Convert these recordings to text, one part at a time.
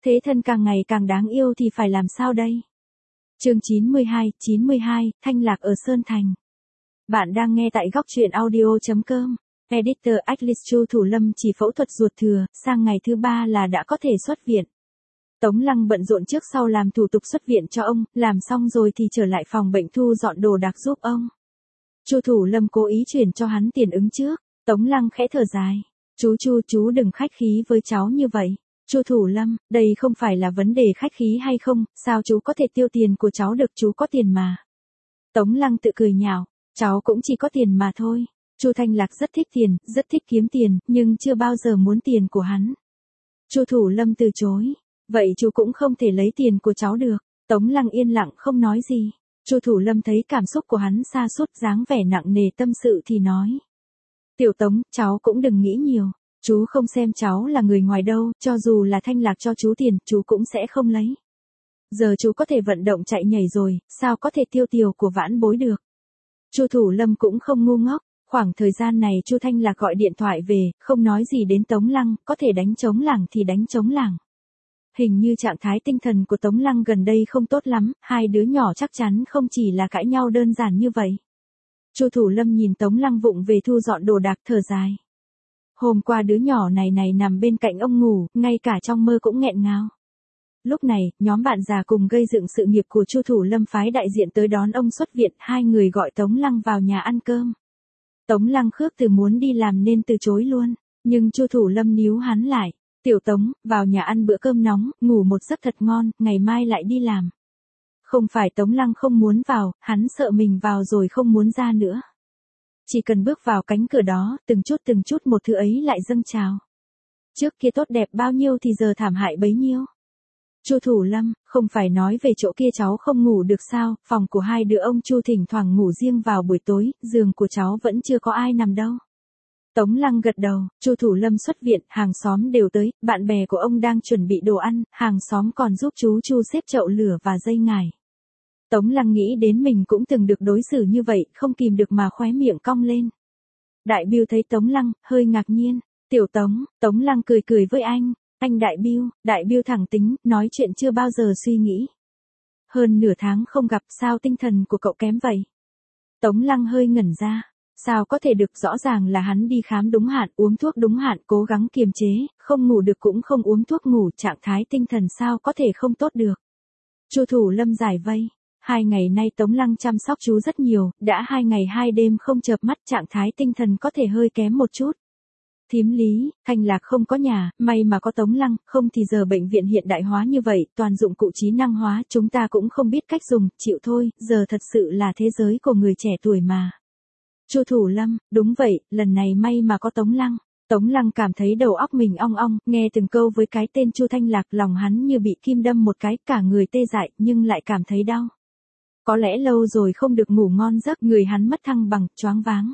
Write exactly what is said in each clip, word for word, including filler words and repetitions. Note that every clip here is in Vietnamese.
Thế thân càng ngày càng đáng yêu thì phải làm sao đây? Chương chín mươi hai, chín mươi hai, Thanh Lạc ở Sơn Thành. Bạn đang nghe tại góc truyện audio chấm com. Editor Atlas. Chu Thủ Lâm chỉ phẫu thuật ruột thừa, sang ngày thứ ba là đã có thể xuất viện. Tống Lăng bận rộn trước sau làm thủ tục xuất viện cho ông, làm xong rồi thì trở lại phòng bệnh thu dọn đồ đạc giúp ông. Chu Thủ Lâm cố ý chuyển cho hắn tiền ứng trước. Tống Lăng khẽ thở dài. Chú Chu, chú đừng khách khí với cháu như vậy. Chu Thủ Lâm, đây không phải là vấn đề khách khí hay không, sao chú có thể tiêu tiền của cháu được, chú có tiền mà. Tống Lăng tự cười nhạo, cháu cũng chỉ có tiền mà thôi. Chu Thanh Lạc rất thích tiền, rất thích kiếm tiền, nhưng chưa bao giờ muốn tiền của hắn. Chu Thủ Lâm từ chối, vậy chú cũng không thể lấy tiền của cháu được. Tống Lăng yên lặng không nói gì. Chu Thủ Lâm thấy cảm xúc của hắn sa sút, dáng vẻ nặng nề tâm sự thì nói. Tiểu Tống, cháu cũng đừng nghĩ nhiều. Chú không xem cháu là người ngoài đâu, cho dù là Thanh Lạc cho chú tiền, chú cũng sẽ không lấy. Giờ chú có thể vận động chạy nhảy rồi, sao có thể tiêu tiền của vãn bối được. Chu Thủ Lâm cũng không ngu ngốc, khoảng thời gian này Chu Thanh Lạc gọi điện thoại về, không nói gì đến Tống Lăng, có thể đánh trống lảng thì đánh trống lảng. Hình như trạng thái tinh thần của Tống Lăng gần đây không tốt lắm, hai đứa nhỏ chắc chắn không chỉ là cãi nhau đơn giản như vậy. Chu Thủ Lâm nhìn Tống Lăng vụng về thu dọn đồ đạc thở dài. Hôm qua đứa nhỏ này này nằm bên cạnh ông ngủ, ngay cả trong mơ cũng nghẹn ngào. Lúc này, nhóm bạn già cùng gây dựng sự nghiệp của Chu Thủ Lâm phái đại diện tới đón ông xuất viện, hai người gọi Tống Lăng vào nhà ăn cơm. Tống Lăng khước từ muốn đi làm nên từ chối luôn, nhưng Chu Thủ Lâm níu hắn lại. Tiểu Tống, vào nhà ăn bữa cơm nóng, ngủ một giấc thật ngon, ngày mai lại đi làm. Không phải Tống Lăng không muốn vào, hắn sợ mình vào rồi không muốn ra nữa. Chỉ cần bước vào cánh cửa đó, từng chút từng chút một thứ ấy lại dâng trào. Trước kia tốt đẹp bao nhiêu thì giờ thảm hại bấy nhiêu. Chu Thủ Lâm, không phải nói về chỗ kia cháu không ngủ được sao, phòng của hai đứa ông Chu thỉnh thoảng ngủ riêng vào buổi tối, giường của cháu vẫn chưa có ai nằm đâu. Tống Lăng gật đầu. Chu Thủ Lâm xuất viện, hàng xóm đều tới, bạn bè của ông đang chuẩn bị đồ ăn, hàng xóm còn giúp chú Chu xếp chậu lửa và dây ngải. Tống Lăng nghĩ đến mình cũng từng được đối xử như vậy, không kìm được mà khóe miệng cong lên. Đại Bưu thấy Tống Lăng, hơi ngạc nhiên. Tiểu Tống, Tống Lăng cười cười với anh. Anh Đại Bưu, Đại Bưu thẳng tính, nói chuyện chưa bao giờ suy nghĩ. Hơn nửa tháng không gặp, sao tinh thần của cậu kém vậy? Tống Lăng hơi ngẩn ra. Sao có thể được, rõ ràng là hắn đi khám đúng hạn, uống thuốc đúng hạn, cố gắng kiềm chế, không ngủ được cũng không uống thuốc ngủ, trạng thái tinh thần sao có thể không tốt được. Chu Thủ Lâm giải vây. Hai ngày nay Tống Lăng chăm sóc chú rất nhiều, đã hai ngày hai đêm không chợp mắt, trạng thái tinh thần có thể hơi kém một chút. Thím Lý, Thanh Lạc không có nhà, may mà có Tống Lăng, không thì giờ bệnh viện hiện đại hóa như vậy, toàn dụng cụ trí năng hóa, chúng ta cũng không biết cách dùng, chịu thôi, giờ thật sự là thế giới của người trẻ tuổi mà. Chu Thủ Lâm, đúng vậy, lần này may mà có Tống Lăng. Tống Lăng cảm thấy đầu óc mình ong ong, nghe từng câu với cái tên Chu Thanh Lạc, lòng hắn như bị kim đâm một cái, cả người tê dại, nhưng lại cảm thấy đau. Có lẽ lâu rồi không được ngủ ngon giấc, người hắn mất thăng bằng, choáng váng.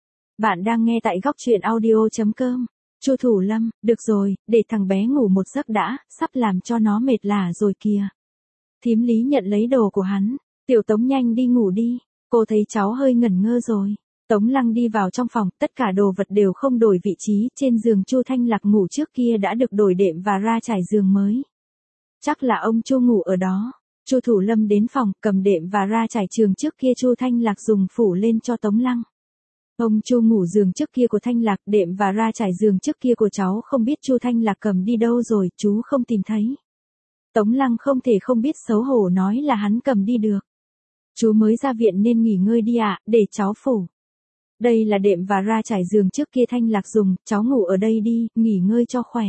Bạn đang nghe tại góc truyện audio chấm com. Chu Thủ Lâm, được rồi, để thằng bé ngủ một giấc đã, sắp làm cho nó mệt lả rồi kìa. Thím Lý nhận lấy đồ của hắn. Tiểu Tống nhanh đi ngủ đi, cô thấy cháu hơi ngẩn ngơ rồi. Tống Lăng đi vào trong phòng, tất cả đồ vật đều không đổi vị trí, trên giường Chu Thanh Lạc ngủ trước kia đã được đổi đệm và ra trải giường mới. Chắc là ông Chu ngủ ở đó. Chu Thủ Lâm đến phòng, cầm đệm và ra trải giường trước kia Chu Thanh Lạc dùng phủ lên cho Tống Lăng. Ông Chu ngủ giường trước kia của Thanh Lạc, đệm và ra trải giường trước kia của cháu không biết Chu Thanh Lạc cầm đi đâu rồi, chú không tìm thấy. Tống Lăng không thể không biết xấu hổ nói là hắn cầm đi được. Chú mới ra viện nên nghỉ ngơi đi ạ, à, để cháu phủ. Đây là đệm và ra trải giường trước kia Thanh Lạc dùng, cháu ngủ ở đây đi, nghỉ ngơi cho khỏe.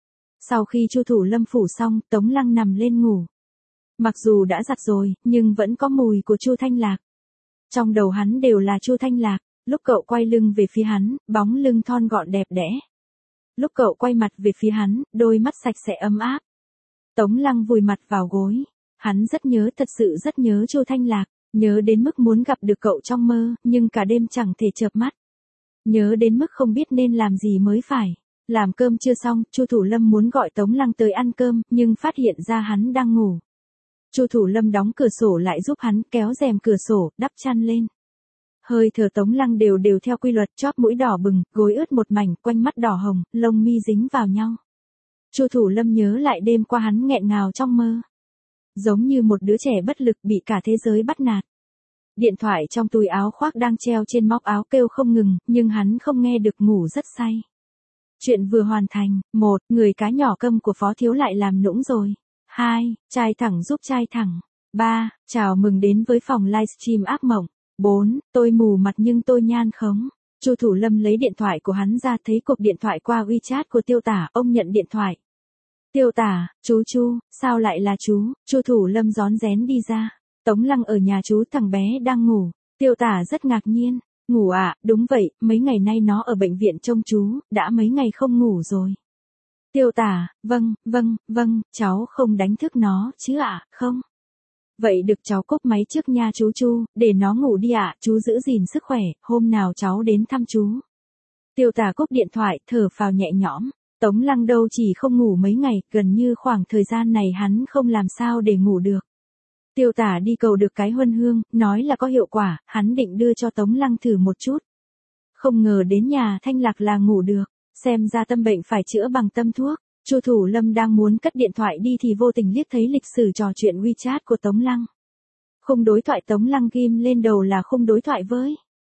Sau khi Chu Thủ Lâm phủ xong, Tống Lăng nằm lên ngủ. Mặc dù đã giặt rồi, nhưng vẫn có mùi của Chu Thanh Lạc. Trong đầu hắn đều là Chu Thanh Lạc, lúc cậu quay lưng về phía hắn, bóng lưng thon gọn đẹp đẽ. Lúc cậu quay mặt về phía hắn, đôi mắt sạch sẽ ấm áp. Tống Lăng vùi mặt vào gối. Hắn rất nhớ, thật sự rất nhớ Chu Thanh Lạc. Nhớ đến mức muốn gặp được cậu trong mơ, nhưng cả đêm chẳng thể chợp mắt. Nhớ đến mức không biết nên làm gì mới phải. Làm cơm chưa xong, Chu Thủ Lâm muốn gọi Tống Lăng tới ăn cơm, nhưng phát hiện ra hắn đang ngủ. Chu Thủ Lâm đóng cửa sổ lại giúp hắn, kéo rèm cửa sổ, đắp chăn lên. Hơi thở Tống Lăng đều đều theo quy luật, chóp mũi đỏ bừng, gối ướt một mảnh, quanh mắt đỏ hồng, lông mi dính vào nhau. Chu Thủ Lâm nhớ lại đêm qua hắn nghẹn ngào trong mơ. Giống như một đứa trẻ bất lực bị cả thế giới bắt nạt. Điện thoại trong túi áo khoác đang treo trên móc áo kêu không ngừng, nhưng hắn không nghe được, ngủ rất say. Chuyện vừa hoàn thành. Một, người cá nhỏ câm của Phó Thiếu lại làm nũng rồi. Hai, trai thẳng giúp trai thẳng. Ba, chào mừng đến với phòng livestream ác mộng. Bốn, tôi mù mặt nhưng tôi nhan khống. Chu Thủ Lâm lấy điện thoại của hắn ra, thấy cuộc điện thoại qua WeChat của Tiêu Tả, ông nhận điện thoại. Tiêu Tả, chú Chu, sao lại là chú? Chu Thủ Lâm rón rén đi ra. Tống Lăng ở nhà chú, thằng bé đang ngủ. Tiêu Tả rất ngạc nhiên. Ngủ à? Đúng vậy, mấy ngày nay nó ở bệnh viện trông chú, đã mấy ngày không ngủ rồi. Tiêu Tả, vâng, vâng, vâng, cháu không đánh thức nó chứ ạ, không. Vậy được, cháu cúp máy trước nha chú Chu, để nó ngủ đi ạ, chú giữ gìn sức khỏe, hôm nào cháu đến thăm chú. Tiêu Tả cúp điện thoại, thở phào nhẹ nhõm. Tống Lăng đâu chỉ không ngủ mấy ngày, gần như khoảng thời gian này hắn không làm sao để ngủ được. Tiêu Tả đi cầu được cái huân hương, nói là có hiệu quả, hắn định đưa cho Tống Lăng thử một chút. Không ngờ đến nhà Thanh Lạc là ngủ được, xem ra tâm bệnh phải chữa bằng tâm thuốc. Chu Thủ Lâm đang muốn cất điện thoại đi thì vô tình liếc thấy lịch sử trò chuyện WeChat của Tống Lăng. Khung đối thoại Tống Lăng ghim lên đầu là khung đối thoại với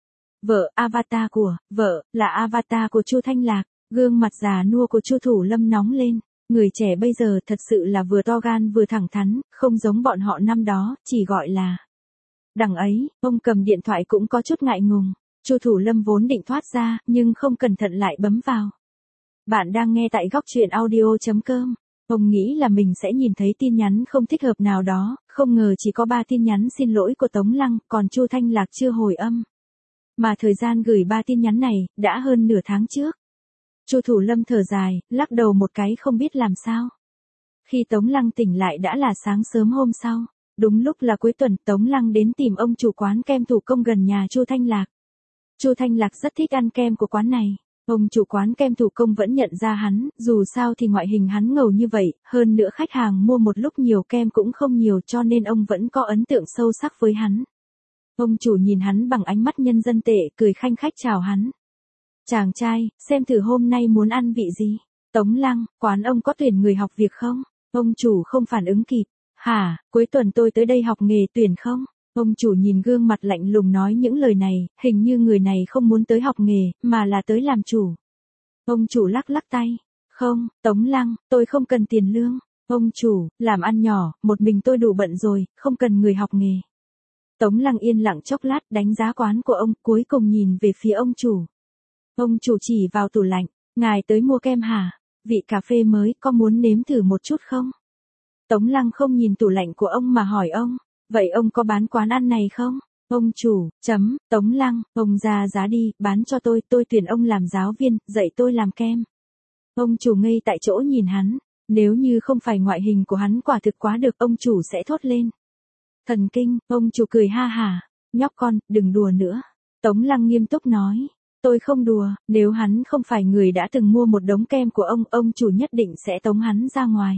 vợ, avatar của vợ là avatar của Chu Thanh Lạc. Gương mặt già nua của Chu Thủ Lâm nóng lên. Người trẻ bây giờ thật sự là vừa to gan vừa thẳng thắn, không giống bọn họ năm đó, chỉ gọi là đằng ấy. Ông cầm điện thoại cũng có chút ngại ngùng. Chu Thủ Lâm vốn định thoát ra, nhưng không cẩn thận lại bấm vào. Bạn đang nghe tại góc truyện audio.com. Ông nghĩ là mình sẽ nhìn thấy tin nhắn không thích hợp nào đó, không ngờ chỉ có ba tin nhắn xin lỗi của Tống Lăng, còn Chu Thanh Lạc chưa hồi âm. Mà thời gian gửi ba tin nhắn này, đã hơn nửa tháng trước. Chu Thủ Lâm thở dài, lắc đầu một cái không biết làm sao. Khi Tống Lăng tỉnh lại đã là sáng sớm hôm sau. Đúng lúc là cuối tuần, Tống Lăng đến tìm ông chủ quán kem thủ công gần nhà Chu Thanh Lạc. Chu Thanh Lạc rất thích ăn kem của quán này. Ông chủ quán kem thủ công vẫn nhận ra hắn, dù sao thì ngoại hình hắn ngầu như vậy, hơn nữa khách hàng mua một lúc nhiều kem cũng không nhiều, cho nên ông vẫn có ấn tượng sâu sắc với hắn. Ông chủ nhìn hắn bằng ánh mắt nhân dân tệ, cười khanh khách chào hắn. Chàng trai, xem thử hôm nay muốn ăn vị gì? Tống Lăng, quán ông có tuyển người học việc không? Ông chủ không phản ứng kịp. Hả, cuối tuần tôi tới đây học nghề, tuyển không? Ông chủ nhìn gương mặt lạnh lùng nói những lời này, hình như người này không muốn tới học nghề, mà là tới làm chủ. Ông chủ lắc lắc tay. Không, Tống Lăng, tôi không cần tiền lương. Ông chủ, làm ăn nhỏ, một mình tôi đủ bận rồi, không cần người học nghề. Tống Lăng yên lặng chốc lát, đánh giá quán của ông, cuối cùng nhìn về phía ông chủ. Ông chủ chỉ vào tủ lạnh, ngài tới mua kem hả? Vị cà phê mới, có muốn nếm thử một chút không? Tống Lăng không nhìn tủ lạnh của ông mà hỏi ông, vậy ông có bán quán ăn này không? Ông chủ, chấm, Tống Lăng, ông ra giá đi, bán cho tôi, tôi tuyển ông làm giáo viên, dạy tôi làm kem. Ông chủ ngây tại chỗ nhìn hắn, nếu như không phải ngoại hình của hắn quả thực quá được, ông chủ sẽ thốt lên. Thần kinh, ông chủ cười ha hả, nhóc con, đừng đùa nữa. Tống Lăng nghiêm túc nói. Tôi không đùa, nếu hắn không phải người đã từng mua một đống kem của ông, ông chủ nhất định sẽ tống hắn ra ngoài.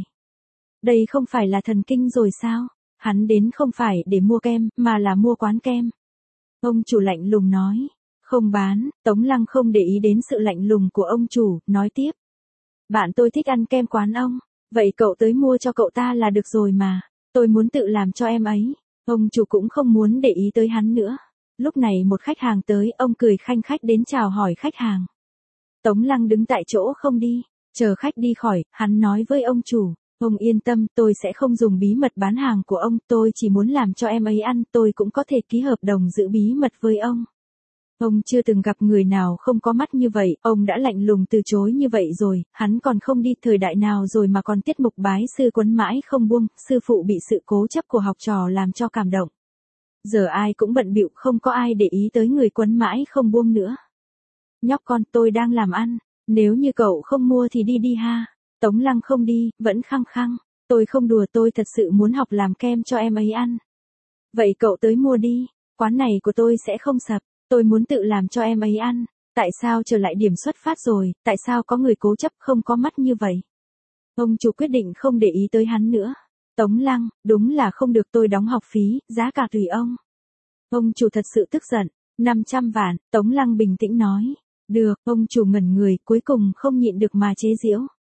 Đây không phải là thần kinh rồi sao? Hắn đến không phải để mua kem, mà là mua quán kem. Ông chủ lạnh lùng nói. Không bán. Tống Lăng không để ý đến sự lạnh lùng của ông chủ, nói tiếp. Bạn tôi thích ăn kem quán ông. Vậy cậu tới mua cho cậu ta là được rồi mà. Tôi muốn tự làm cho em ấy. Ông chủ cũng không muốn để ý tới hắn nữa. Lúc này một khách hàng tới, ông cười khanh khách đến chào hỏi khách hàng. Tống Lăng đứng tại chỗ không đi, chờ khách đi khỏi, hắn nói với ông chủ, ông yên tâm, tôi sẽ không dùng bí mật bán hàng của ông, tôi chỉ muốn làm cho em ấy ăn, tôi cũng có thể ký hợp đồng giữ bí mật với ông. Ông chưa từng gặp người nào không có mắt như vậy, ông đã lạnh lùng từ chối như vậy rồi, hắn còn không đi thời đại nào rồi mà còn tiết mục bái sư quấn mãi không buông, sư phụ bị sự cố chấp của học trò làm cho cảm động. Giờ ai cũng bận bịu, không có ai để ý tới người quấn mãi không buông nữa. Nhóc con, tôi đang làm ăn, nếu như cậu không mua thì đi đi ha. Tống Lăng không đi, vẫn khăng khăng. Tôi không đùa, tôi thật sự muốn học làm kem cho em ấy ăn. Vậy cậu tới mua đi, quán này của tôi sẽ không sập, tôi muốn tự làm cho em ấy ăn. Tại sao trở lại điểm xuất phát rồi, tại sao có người cố chấp không có mắt như vậy? Ông chủ quyết định không để ý tới hắn nữa. Tống Lăng, đúng là không được, tôi đóng học phí, giá cả tùy ông. Ông chủ thật sự tức giận, năm trăm vạn, Tống Lăng bình tĩnh nói. Được, ông chủ ngẩn người, cuối cùng không nhịn được mà chế giễu.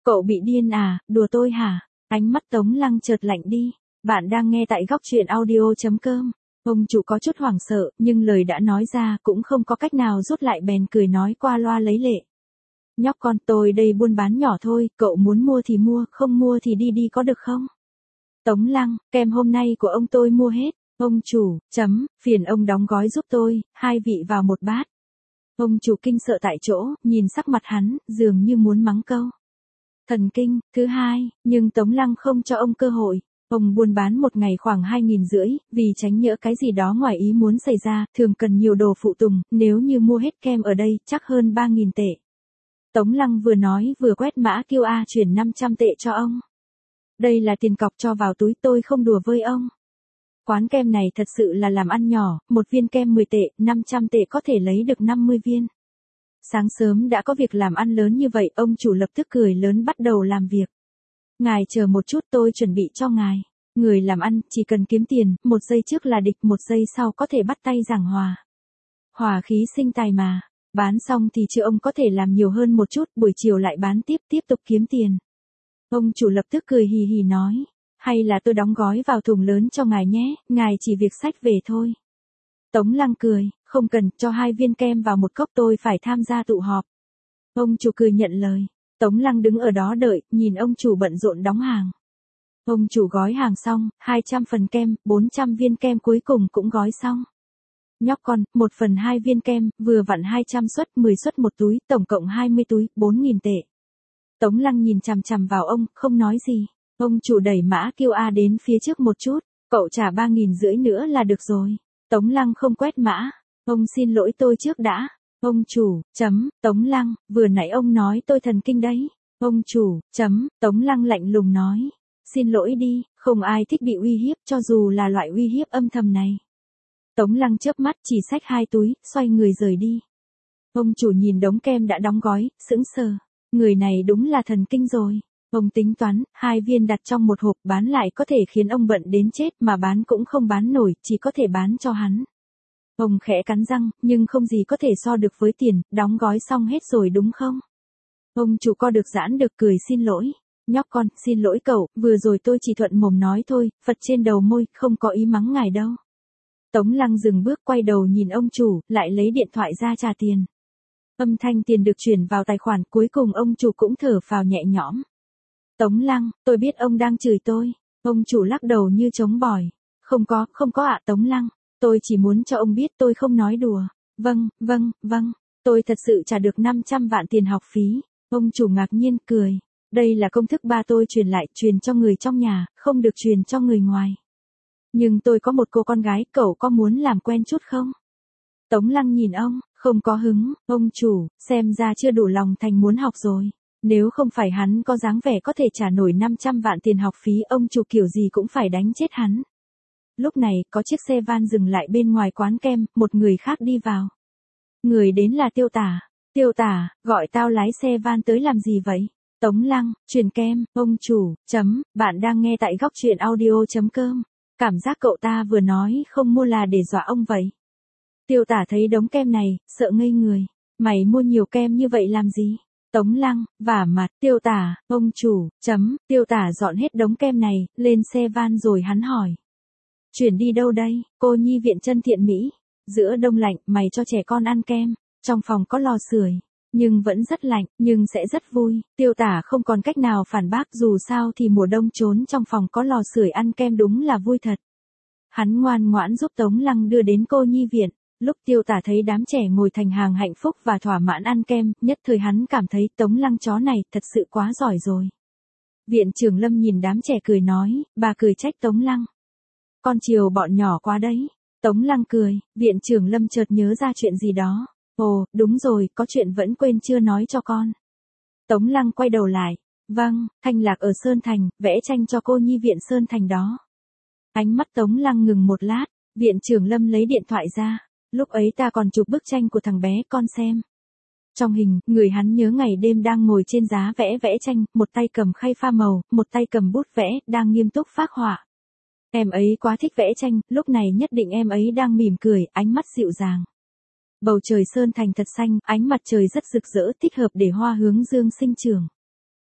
Cậu bị điên à, đùa tôi hả? Ánh mắt Tống Lăng chợt lạnh đi. Bạn đang nghe tại góc truyện audio.com. Ông chủ có chút hoảng sợ, nhưng lời đã nói ra cũng không có cách nào rút lại, bèn cười nói qua loa lấy lệ. Nhóc con, tôi đây buôn bán nhỏ thôi, cậu muốn mua thì mua, không mua thì đi đi có được không? Tống Lăng, kem hôm nay của ông tôi mua hết. Ông chủ, chấm, phiền ông đóng gói giúp tôi, hai vị vào một bát. Ông chủ kinh sợ tại chỗ, nhìn sắc mặt hắn, dường như muốn mắng câu. Thần kinh, thứ hai, nhưng Tống Lăng không cho ông cơ hội. Ông buôn bán một ngày khoảng hai nghìn rưỡi, vì tránh nhỡ cái gì đó ngoài ý muốn xảy ra, thường cần nhiều đồ phụ tùng, nếu như mua hết kem ở đây, chắc hơn ba nghìn tệ. Tống Lăng vừa nói vừa quét mã quy rờ chuyển năm trăm tệ cho ông. Đây là tiền cọc cho vào túi, tôi không đùa với ông. Quán kem này thật sự là làm ăn nhỏ, một viên kem mười tệ, năm trăm tệ có thể lấy được năm mươi viên. Sáng sớm đã có việc làm ăn lớn như vậy, ông chủ lập tức cười lớn bắt đầu làm việc. Ngài chờ một chút, tôi chuẩn bị cho ngài. Người làm ăn chỉ cần kiếm tiền, một giây trước là địch, một giây sau có thể bắt tay giảng hòa. Hòa khí sinh tài mà. Bán xong thì chưa ông có thể làm nhiều hơn một chút, buổi chiều lại bán tiếp, tiếp tục kiếm tiền. Ông chủ lập tức cười hì hì nói. Hay là tôi đóng gói vào thùng lớn cho ngài nhé, ngài chỉ việc xách về thôi. Tống Lăng cười, không cần, cho hai viên kem vào một cốc, tôi phải tham gia tụ họp. Ông chủ cười nhận lời. Tống Lăng đứng ở đó đợi, nhìn ông chủ bận rộn đóng hàng. Ông chủ gói hàng xong, hai trăm phần kem, bốn trăm viên kem cuối cùng cũng gói xong. Nhóc con, một phần hai viên kem, vừa vặn hai trăm suất, mười suất một túi, tổng cộng hai mươi túi, bốn nghìn tệ. Tống Lăng nhìn chằm chằm vào ông, không nói gì. Ông chủ đẩy mã quy rờ đến phía trước một chút, cậu trả ba nghìn rưỡi nữa là được rồi. Tống Lăng không quét mã. Ông xin lỗi tôi trước đã. Ông chủ, chấm, Tống Lăng, vừa nãy ông nói tôi thần kinh đấy. Ông chủ, chấm, Tống Lăng lạnh lùng nói. Xin lỗi đi, không ai thích bị uy hiếp cho dù là loại uy hiếp âm thầm này. Tống Lăng chớp mắt chỉ xách hai túi, xoay người rời đi. Ông chủ nhìn đống kem đã đóng gói, sững sờ. Người này đúng là thần kinh rồi. Ông tính toán, hai viên đặt trong một hộp bán lại có thể khiến ông bận đến chết, mà bán cũng không bán nổi, chỉ có thể bán cho hắn. Ông khẽ cắn răng, nhưng không gì có thể so được với tiền, đóng gói xong hết rồi đúng không? Ông chủ co được giãn được cười xin lỗi. Nhóc con, xin lỗi cậu, vừa rồi tôi chỉ thuận mồm nói thôi, Phật trên đầu môi, không có ý mắng ngài đâu. Tống Lăng dừng bước quay đầu nhìn ông chủ, lại lấy điện thoại ra trả tiền. Âm thanh tiền được chuyển vào tài khoản, cuối cùng ông chủ cũng thở phào nhẹ nhõm. Tống Lăng, tôi biết ông đang chửi tôi. Ông chủ lắc đầu như trống bỏi. Không có, không có ạ Tống Lăng. Tôi chỉ muốn cho ông biết tôi không nói đùa. Vâng, vâng, vâng. Tôi thật sự trả được năm trăm vạn tiền học phí. Ông chủ ngạc nhiên cười. Đây là công thức ba tôi truyền lại, truyền cho người trong nhà, không được truyền cho người ngoài. Nhưng tôi có một cô con gái, cậu có muốn làm quen chút không? Tống Lăng nhìn ông, không có hứng. Ông chủ, xem ra chưa đủ lòng thành muốn học rồi. Nếu không phải hắn có dáng vẻ có thể trả nổi năm trăm vạn tiền học phí, ông chủ kiểu gì cũng phải đánh chết hắn. Lúc này, có chiếc xe van dừng lại bên ngoài quán kem, một người khác đi vào. Người đến là Tiêu Tả. Tiêu Tả, gọi tao lái xe van tới làm gì vậy? Tống Lăng, truyền kem, ông chủ, chấm, bạn đang nghe tại góc truyện audio.com. Cảm giác cậu ta vừa nói không mua là để dọa ông vậy. Tiêu Tả thấy đống kem này, sợ ngây người. Mày mua nhiều kem như vậy làm gì? Tống Lăng, vả mặt, Tiêu Tả, ông chủ, chấm, Tiêu Tả dọn hết đống kem này, lên xe van rồi hắn hỏi. Chuyển đi đâu đây, cô nhi viện Chân Thiện Mỹ. Giữa đông lạnh, mày cho trẻ con ăn kem. Trong phòng có lò sưởi, nhưng vẫn rất lạnh, nhưng sẽ rất vui. Tiêu Tả không còn cách nào phản bác, dù sao thì mùa đông trốn trong phòng có lò sưởi ăn kem đúng là vui thật. Hắn ngoan ngoãn giúp Tống Lăng đưa đến cô nhi viện. Lúc Tiêu Tả thấy đám trẻ ngồi thành hàng hạnh phúc và thỏa mãn ăn kem, nhất thời hắn cảm thấy Tống Lăng chó này thật sự quá giỏi rồi. Viện trưởng Lâm nhìn đám trẻ cười nói, bà cười trách Tống Lăng. Con chiều bọn nhỏ quá đấy. Tống Lăng cười, viện trưởng Lâm chợt nhớ ra chuyện gì đó. Ồ, đúng rồi, có chuyện vẫn quên chưa nói cho con. Tống Lăng quay đầu lại. Vâng, Thanh Lạc ở Sơn Thành, vẽ tranh cho cô nhi viện Sơn Thành đó. Ánh mắt Tống Lăng ngừng một lát, viện trưởng Lâm lấy điện thoại ra. Lúc ấy ta còn chụp bức tranh của thằng bé con xem. Trong hình, người hắn nhớ ngày đêm đang ngồi trên giá vẽ vẽ tranh, một tay cầm khay pha màu, một tay cầm bút vẽ, đang nghiêm túc phác họa. Em ấy quá thích vẽ tranh, lúc này nhất định em ấy đang mỉm cười, ánh mắt dịu dàng. Bầu trời Sơn Thành thật xanh, ánh mặt trời rất rực rỡ, thích hợp để hoa hướng dương sinh trưởng.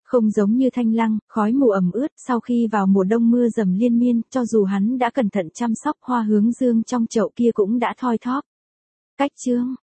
Không giống như Thanh Lăng, khói mù ẩm ướt, sau khi vào mùa đông mưa dầm liên miên, cho dù hắn đã cẩn thận chăm sóc hoa hướng dương trong chậu kia cũng đã thoi thóp. Cách chương